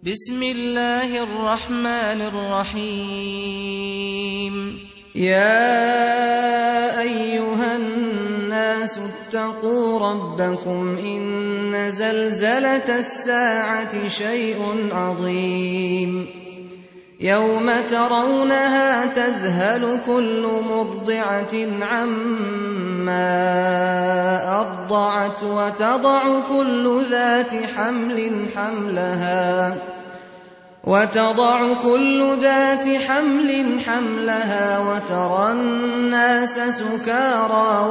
بسم الله الرحمن الرحيم. يا أيها الناس اتقوا ربكم إن زلزلة الساعة شيء عظيم يوم ترونها تذهل كل مرضعة عما أرضعت وتضع كل ذات حمل حملها وترى الناس سكارى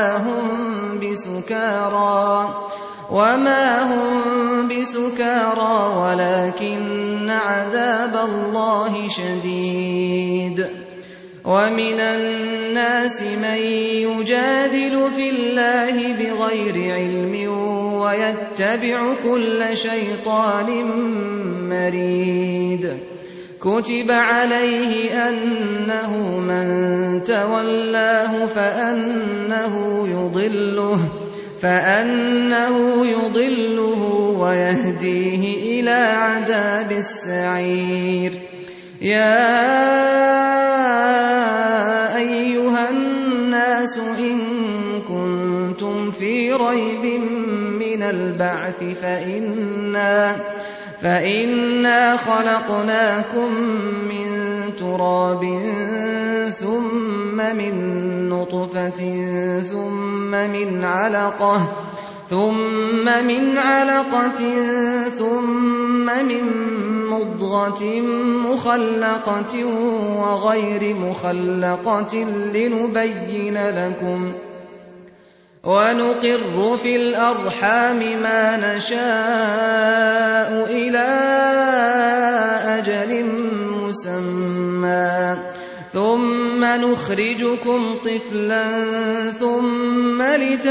وما هم بسكارى ولكن عذاب الله شديد. ومن الناس من يجادل في الله بغير علم ويتبع كل شيطان مريد. كتب عليه أنه من تولاه فأنه يضله ويهديه إلى عذاب السعير. يا أيها الناس إن كنتم في ريب من البعث فإنا خلقناكم من تراب ثم من نطفة ثم من علقة ثم من مضغة مخلقة وغير مخلقة لنبين لكم، ونقر في الأرحام ما نشاء إلى أجل مسمى ثم نخرجكم طفلا ثم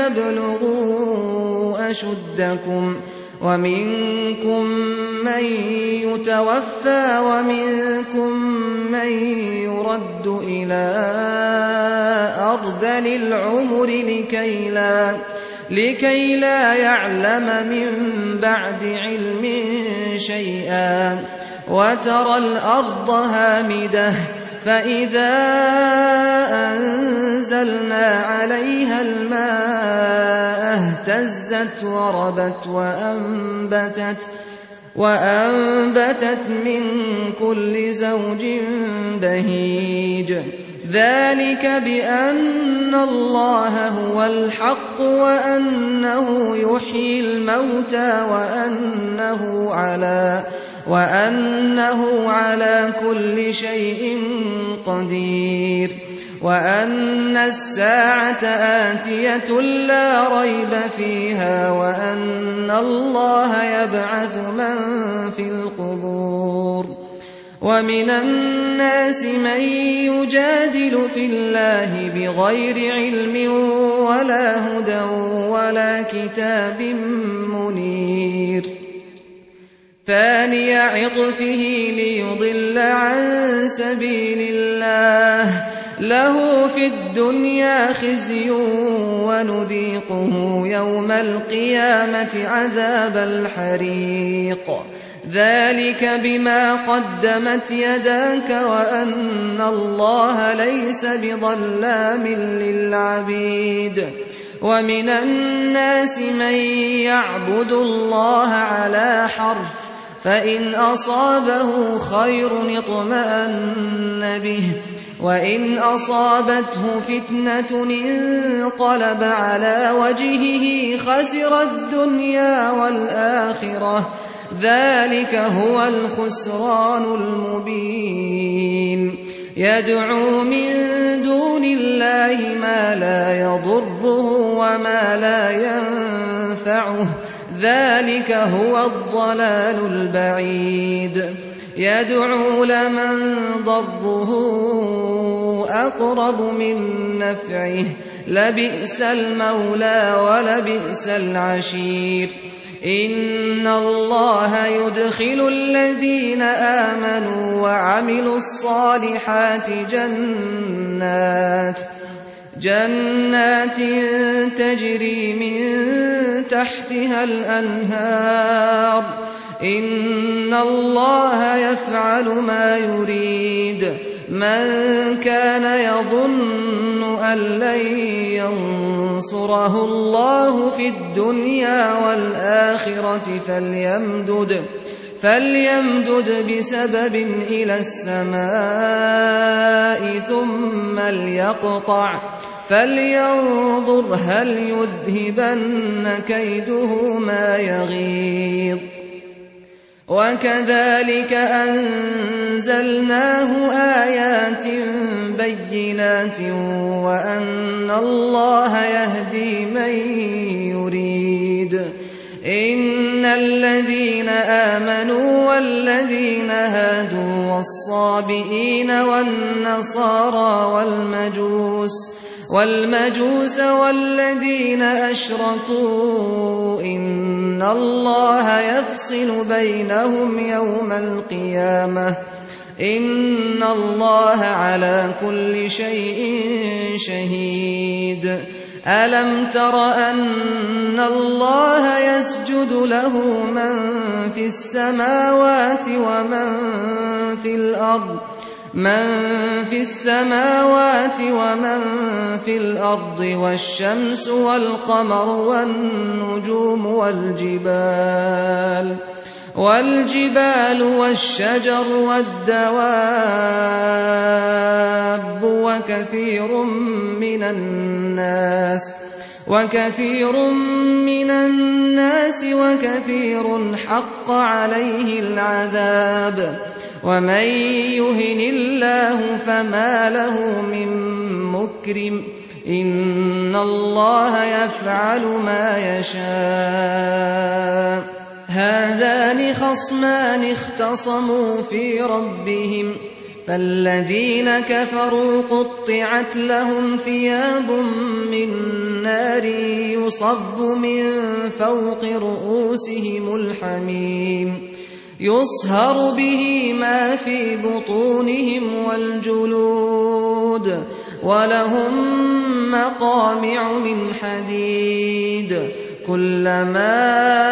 لتبلغوا أشدكم، ومنكم من يتوفى ومنكم من يرد إلى أرذل العمر لكي لا يعلم من بعد علم شيئا. وترى الأرض هامدة فإذا أنزلنا عليها الماء اهتزت وربت وأنبتت من كل زوج بهيج. ذلك بأن الله هو الحق وأنه يحيي الموتى وأنه على كل شيء قدير، وأن الساعة آتية لا ريب فيها، وأن الله يبعث من في القبور. ومن الناس من يجادل في الله بغير علم ولا هدى ولا كتاب منير. ثاني عطفه ليضل عن سبيل الله له في الدنيا خزي ونذيقه يوم القيامة عذاب الحريق. ذلك بما قدمت يداك وأن الله ليس بظلام للعبيد. ومن الناس من يعبد الله على حرف فإن أصابه خير اطمأن به وإن أصابته فتنة انقلب على وجهه خسر الدنيا والآخرة. ذلك هو الخسران المبين. يدعو من دون الله ما لا يضره وما لا ينفعه، ذلك هو الضلال البعيد. يدعو لمن ضره أقرب من نفعه، لبئس المولى ولبئس العشير. إن الله يدخل الذين آمنوا وعملوا الصالحات جنات تجري من تحتها الأنهار إن الله يفعل ما يريد من كان يظن أن لن ينصره الله في الدنيا والآخرة فليمدد بسبب إلى السماء ثم ليقطع فلينظر هل يذهبن كيده ما يغيظ وكذلك أنزلناه آيات بينات وأن الله يهدي من يريد إن الذين آمنوا والذين هادوا والصابئين والنصارى والمجوس والذين أشركوا إن الله يفصل بينهم يوم القيامة إن الله على كل شيء شهيد ألم تر أن الله يسجد له من في السماوات ومن في الأرض والشمس والقمر والنجوم والجبال والشجر والدواب وكثير من الناس وكثير حق عليه العذاب ومن يهن الله فما له من مكرم إن الله يفعل ما يشاء هذان خصمان اختصموا في ربهم فالذين كفروا قطعت لهم ثياب من نار يصب من فوق رؤوسهم الحميم يصهر به ما في بطونهم والجلود ولهم مقامع من حديد كلما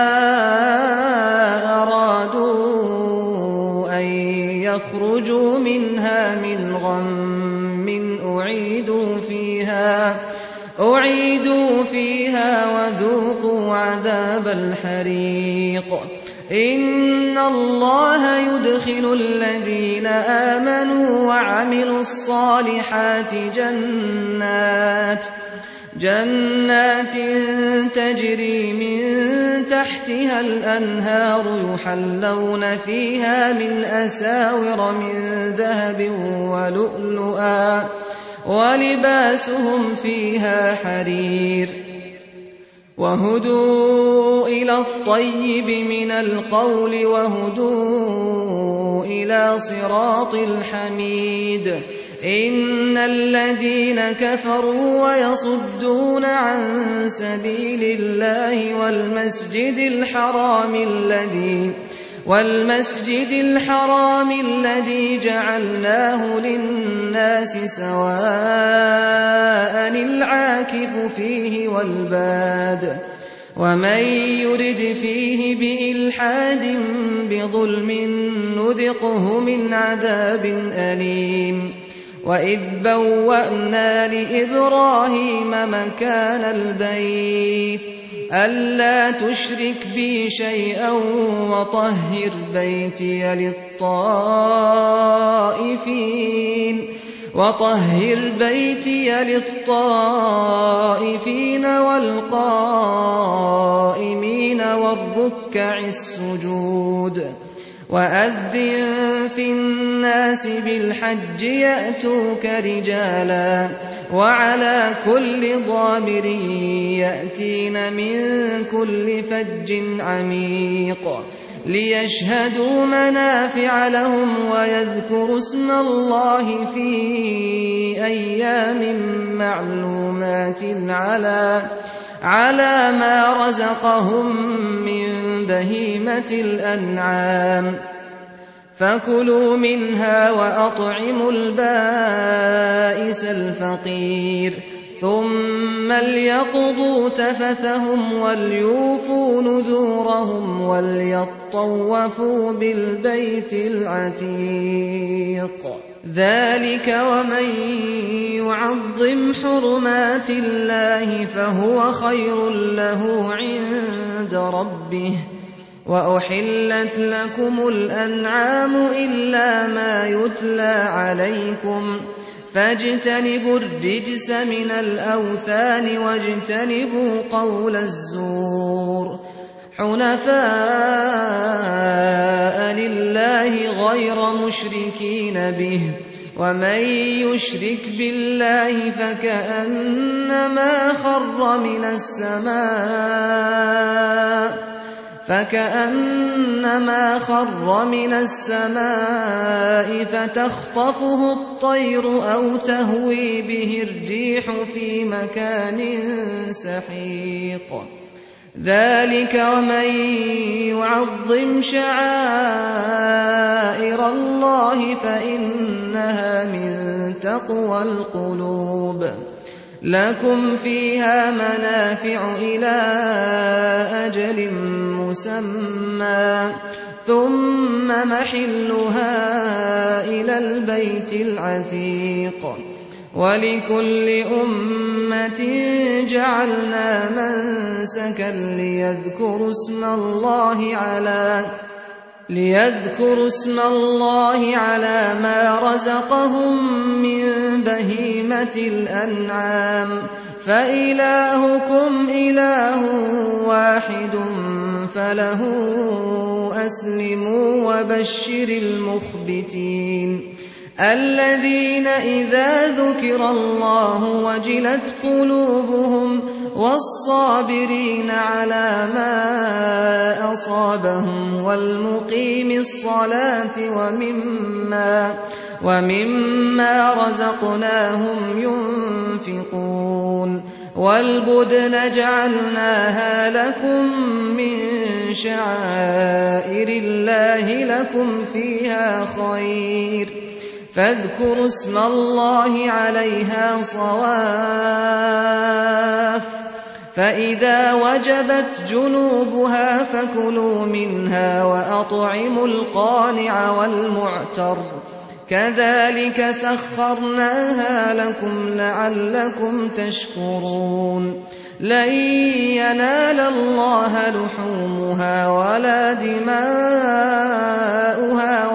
أرادوا أن يخرجوا منها من غم أعيدوا فيها وذوقوا عذاب الحريق إن الله يدخل الذين آمنوا وعملوا الصالحات جنات تجري من تحتها الأنهار يحلون فيها من أساور من ذهب ولؤلؤا ولباسهم فيها حرير وهدوا إلى الطيب من القول وهدوا إلى صراط الحميد إن الذين كفروا ويصدون عن سبيل الله والمسجد الحرام الذي جعلناه للناس سواء العاكف فيه والباد ومن يرد فيه بإلحاد بظلم نذقه من عذاب أليم وإذ بوأنا لإبراهيم مكان البيت ألا تشرك بي شيئا وطهر بيتي للطائفين والقائمين والركع السجود وأذن في الناس بالحج يأتوك رجالا وعلى كل ضامر يأتين من كل فج عميق ليشهدوا منافع لهم ويذكروا اسم الله في أيام معلومات على ما رزقهم من بهيمة الأنعام فكلوا منها وأطعموا البائس الفقير ثم ليقضوا تفثهم وليوفوا نذورهم وليطوفوا بالبيت العتيق. ذلك ومن يعظم حرمات الله فهو خير له عند ربه. وأحلت لكم الأنعام إلا ما يتلى عليكم فاجتنبوا الرجس من الأوثان واجتنبوا قول الزور حنفاء لله غير مشركين به. ومن يشرك بالله فكأنما خر من السماء فتخطفه الطير أو تهوي به الريح في مكان سحيق. ذلك ومن يعظم شعائر الله فإنها من تقوى القلوب. لكم فيها منافع إلى أجل مسمى ثم محلها إلى البيت العتيق. ولكل أمة جعلنا منسكا ليذكروا اسم الله على ما رزقهم من بهيمة الأنعام فإلهكم إله واحد فله أسلموا وبشر المخبتين الذين إذا ذكر الله وجلت قلوبهم والصابرين على ما أصابهم والمقيم الصلاة ومما رزقناهم ينفقون. والبدن جعلناها لكم من شعائر الله لكم فيها خير فاذكروا اسم الله عليها صواف. فإذا وجبت جنوبها فكلوا منها وأطعموا القانع والمعتر كذلك سخرناها لكم لعلكم تشكرون. لن ينال الله لحومها ولا دماؤها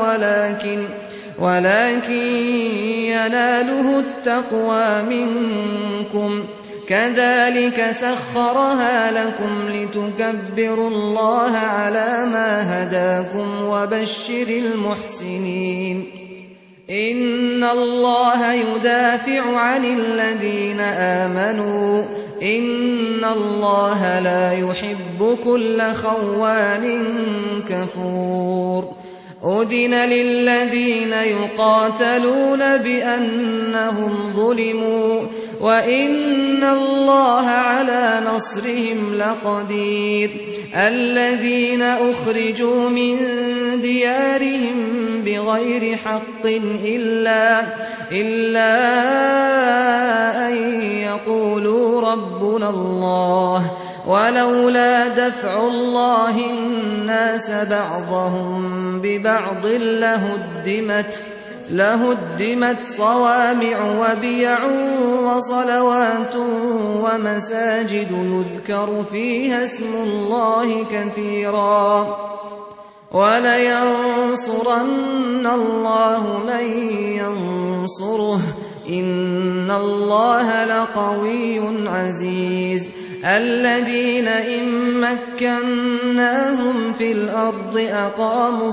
ولكن يناله التقوى منكم. كذلك سخرها لكم لتكبروا الله على ما هداكم وبشر المحسنين. إن الله يدافع عن الذين آمنوا إن الله لا يحب كل خوان كفور. أذن للذين يقاتلون بأنهم ظلموا وإن الله على نصرهم لقدير. الذين أخرجوا من ديارهم بغير حق إلا أن يقولوا ربنا الله ولولا دفع الله الناس بعضهم ببعض لهدمت صوامع وبيع وصلوات ومساجد يذكر فيها اسم الله كثيرا ولينصرن الله من ينصره إن الله لقوي عزيز. الذين إن مكناهم في الأرض أقاموا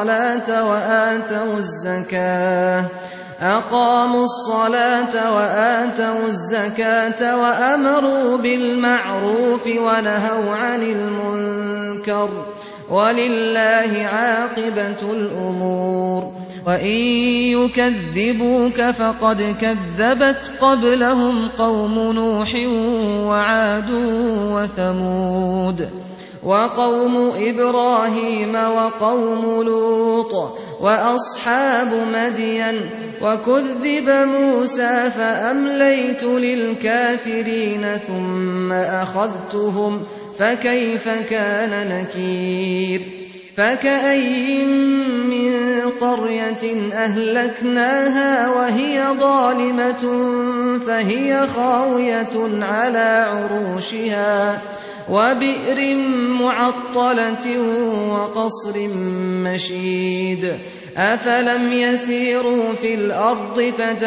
الصلاة وآتوا الزكاة وأمروا بالمعروف ونهوا عن المنكر ولله عاقبة الأمور. وإن يكذبوك فقد كذبت قبلهم قوم نوح وعاد وثمود وقوم إبراهيم وقوم لوط وأصحاب مدين وكذب موسى فأمليت للكافرين ثم أخذتهم فكيف كان نكير فكأي من قرية أهلكناها وهي ظالمة فهي خاوية على عروشها وبئر معطلة وقصر مشيد أفلم يسيروا في الأرض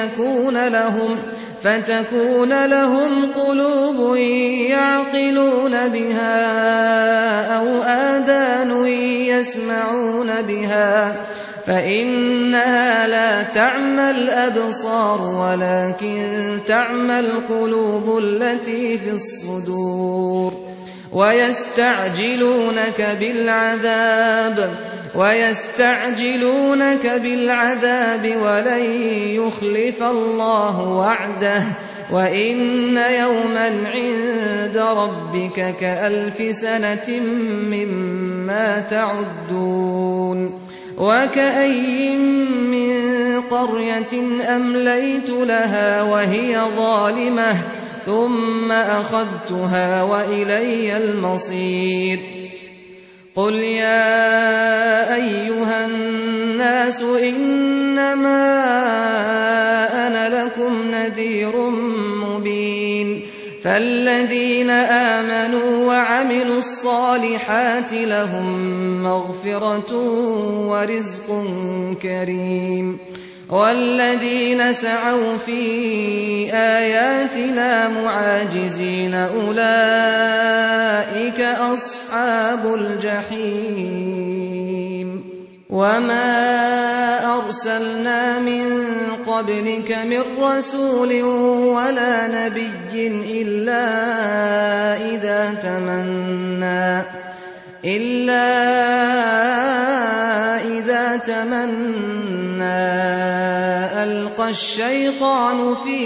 فتكون لهم قلوب يعقلون بها أو آذان يسمعون بها فإنها لا تعمى الأبصار ولكن تعمى القلوب التي في الصدور ويستعجلونك بالعذاب ولن يخلف الله وعده وإن يوما عند ربك كألف سنة مما تعدون وكأي من قرية أمليت لها وهي ظالمة ثم أخذتها وإلي المصير قل يا أيها الناس إنما أنا لكم نذير مبين فالذين آمنوا وعملوا الصالحات لهم مغفرة ورزق كريم والذين سعوا في آياتنا معاجزين أولئك أصحاب الجحيم وما أرسلنا من قبلك من رسول ولا نبي إلا إذا تمنى ألقى الشيطان في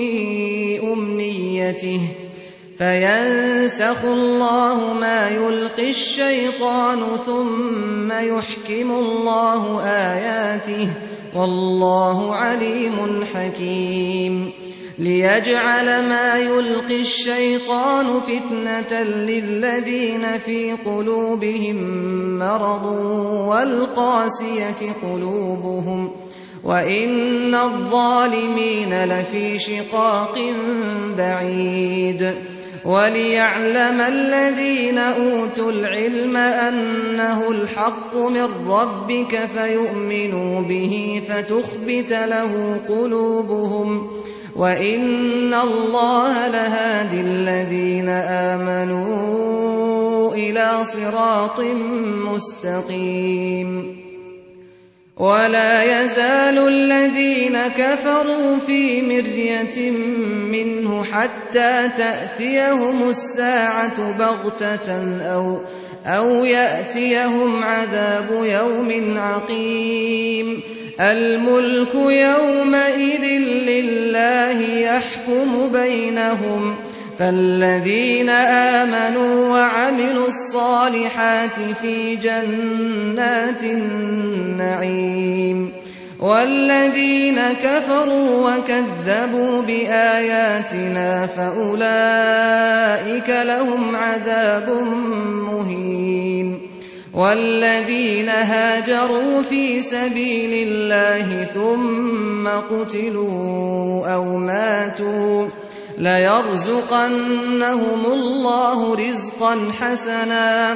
أمنيته فينسخ الله ما يلقي الشيطان ثم يحكم الله آياته والله عليم حكيم ليجعل ما يلقي الشيطان فتنة للذين في قلوبهم مرض والقاسية قلوبهم وإن الظالمين لفي شقاق بعيد وليعلم الذين أوتوا العلم أنه الحق من ربك فيؤمنوا به فتخبت له قلوبهم وإن الله لهادي الذين آمنوا إلى صراط مستقيم ولا يزال الذين كفروا في مرية منه حتى تأتيهم الساعة بغتة أو يأتيهم عذاب يوم عقيم الملك يومئذ لله يحكم بينهم فالذين آمنوا وعملوا الصالحات في جنات النعيم والذين كفروا وكذبوا بآياتنا فأولئك لهم عذاب مهين والذين هاجروا في سبيل الله ثم قتلوا أو ماتوا ليرزقنهم الله رزقا حسنا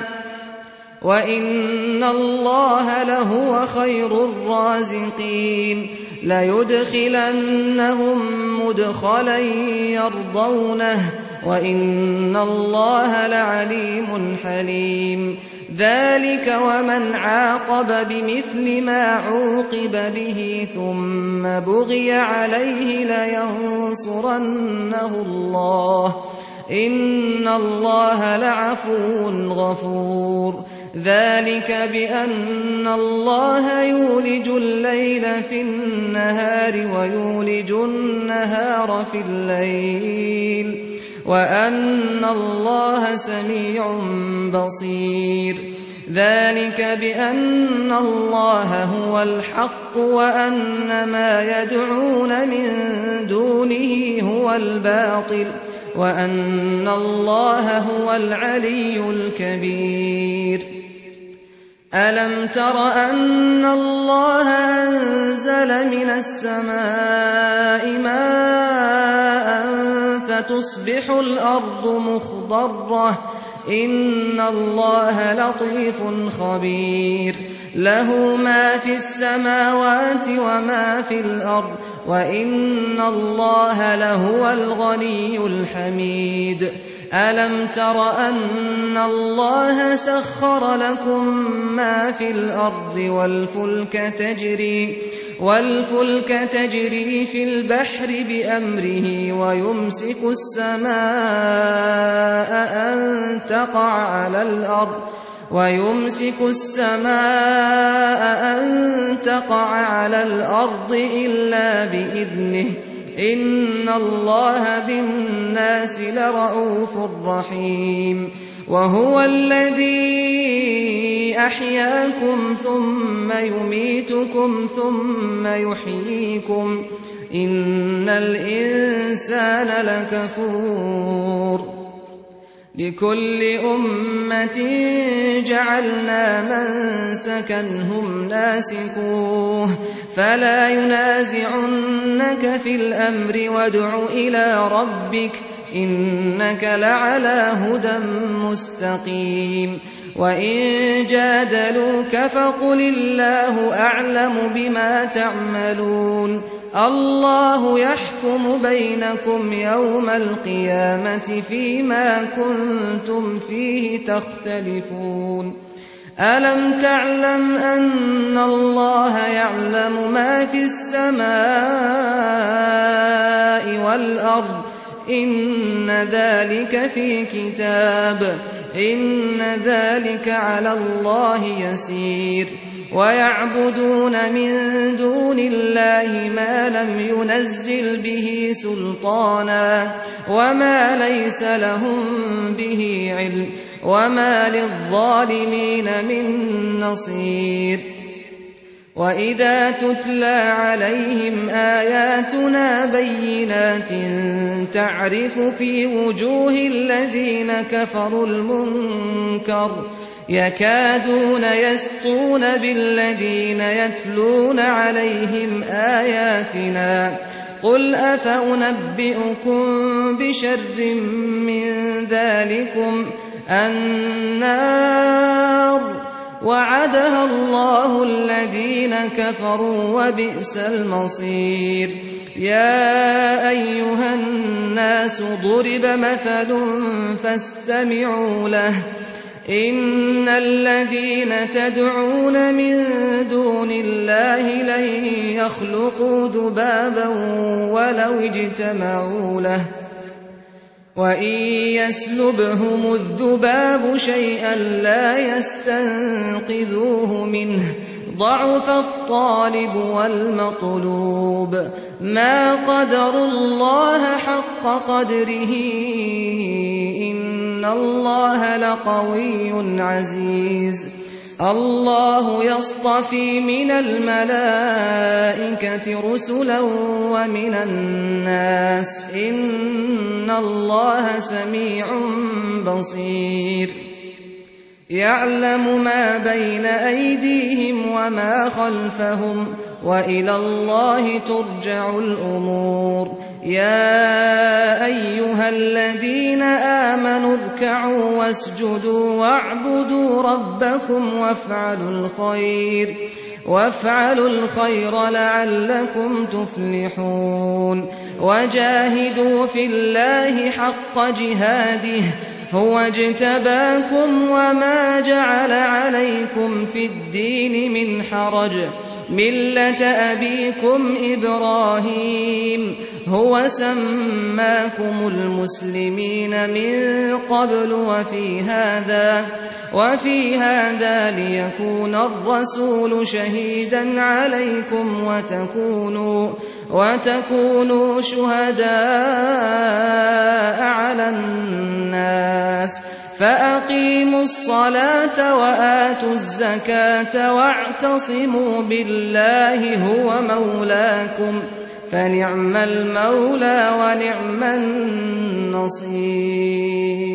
وإن الله لهو خير الرازقين ليدخلنهم مدخلا يرضونه وإن الله لعليم حليم ذلك ومن عاقب بمثل ما عوقب به ثم بغي عليه لينصرنه الله إن الله لعفو غفور ذلك بأن الله يولج الليل في النهار ويولج النهار في الليل وأن الله سميع بصير ذلك بأن الله هو الحق وأن ما يدعون من دونه هو الباطل وأن الله هو العلي الكبير ألم تر أن الله أنزل من السماء ماء فتصبح الأرض مخضرة إن الله لطيف خبير له ما في السماوات وما في الأرض وإن الله لهو الغني الحميد ألم تر أن الله سخر لكم ما في الأرض والفلك تجري في البحر بأمره ويمسك السماء أن تقع على الأرض إلا بإذنه إن الله بالناس لرءوف رحيم وهو الذي أحياكم ثم يميتكم ثم يحييكم إن الإنسان لكفور لكل أمة جعلنا منسكا هم ناسكوه فلا ينازعنك في الأمر وادع إلى ربك إنك لعلى هدى مستقيم وإن جادلوك فقل الله أعلم بما تعملون الله يحكم بينكم يوم القيامة فيما كنتم فيه تختلفون ألم تعلم أن الله يعلم ما في السماء والأرض إن ذلك في كتاب إن ذلك على الله يسير ويعبدون من دون الله ما لم ينزل به سلطانا وما ليس لهم به علم وما للظالمين من نصير وإذا تتلى عليهم آياتنا بينات تعرف في وجوه الذين كفروا المنكر يكادون يسطون بالذين يتلون عليهم آياتنا قل أفأنبئكم بشر من ذلكم النار وعدها الله الذين كفروا وبئس المصير يا أيها الناس ضرب مثل فاستمعوا له إن الذين تدعون من دون الله لن يخلقوا ذبابا ولو اجتمعوا له وإن يسلبهم الذباب شيئا لا يستنقذوه منه ضعف الطالب والمطلوب ما قدروا الله حق قدره إن الله لقوي عزيز الله يصطفي من الملائكة رسلا ومن الناس إن الله سميع بصير يعلم ما بين أيديهم وما خلفهم وإلى الله ترجع الأمور يا أيها الذين آمنوا اركعوا واسجدوا واعبدوا ربكم وافعلوا الخير لعلكم تفلحون وجاهدوا في الله حق جهاده هو اجتباكم وما جعل عليكم في الدين من حرج مِلَّةَ أَبِيكُمْ إِبْرَاهِيمَ هُوَ سَمَّاكُمُ الْمُسْلِمِينَ مِن قَبْلُ وَفِي هَذَا لِيَكُونَ الرَّسُولُ شَهِيدًا عَلَيْكُمْ وَتَكُونُوا شُهَدَاءَ عَلَى النَّاسِ فَأَقِيمُوا الصَّلَاةَ وَآتُوا الزَّكَاةَ وَاعْتَصِمُوا بِاللَّهِ هُوَ مَوْلَاكُمْ فَنِعْمَ الْمَوْلَىٰ وَنِعْمَ النَّصِيرُ